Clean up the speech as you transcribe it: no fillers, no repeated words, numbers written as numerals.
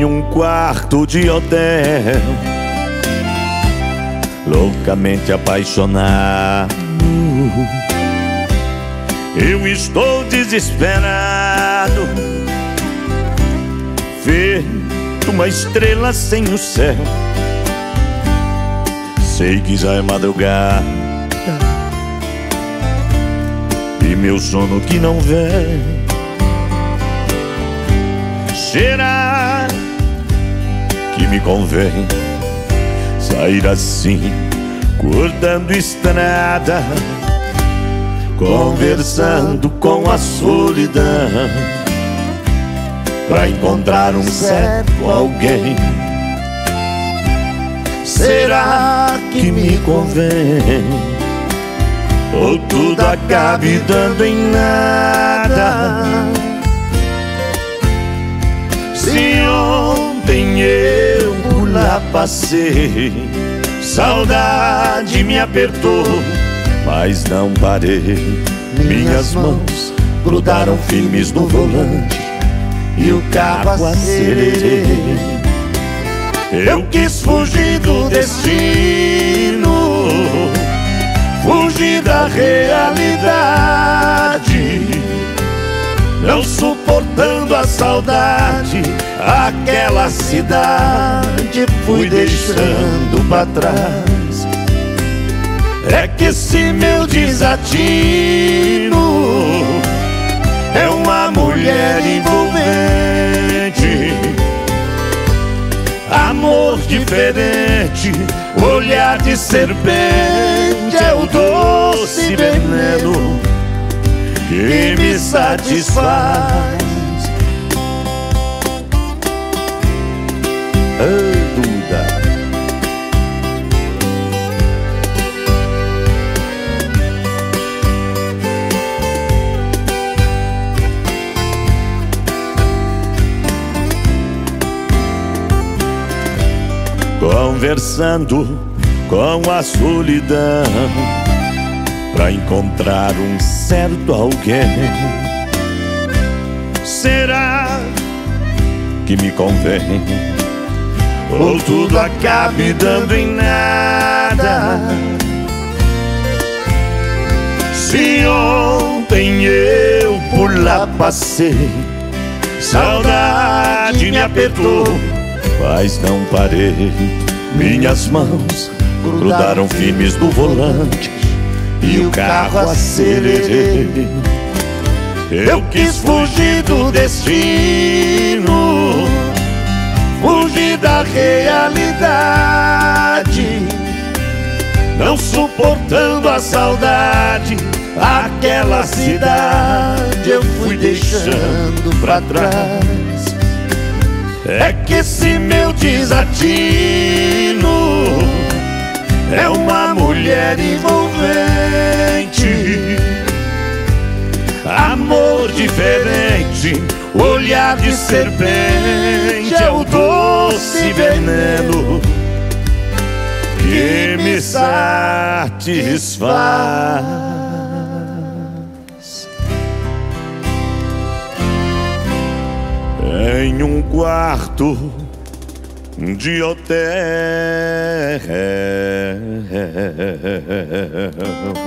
em um quarto de hotel, loucamente apaixonado. Eu estou desesperado, feito uma estrela sem o céu. Sei que já é madrugada e meu sono que não vem. Será que me convém sair assim, cortando estrada, conversando com a solidão, pra encontrar um certo alguém? Será que me convém? Ou tudo acabe dando em nada? Se ontem eu por lá passei, saudade me apertou, mas não parei. Minhas mãos grudaram firmes no volante e o carro acelerei. Eu quis fugir do destino, fugir da realidade, não suportando a saudade, aquela cidade fui deixando pra trás. É que esse meu desatino é uma mulher envolvente, amor diferente, olhar de serpente, é o doce veneno que me satisfaz. Duda. Conversando com a solidão, pra encontrar um certo alguém. Será que me convém? Ou tudo acabe dando em nada? Se ontem eu por lá passei, saudade me apertou, mas não parei. Minhas mãos grudaram firmes no volante e o carro acelerei. Eu quis fugir do destino, fugir da realidade, não suportando a saudade, aquela cidade eu fui deixando pra trás. É que esse meu desatino é uma mulher envolvente, amor diferente, olhar de serpente, é o doce veneno que me satisfaz. Em um quarto de hotel,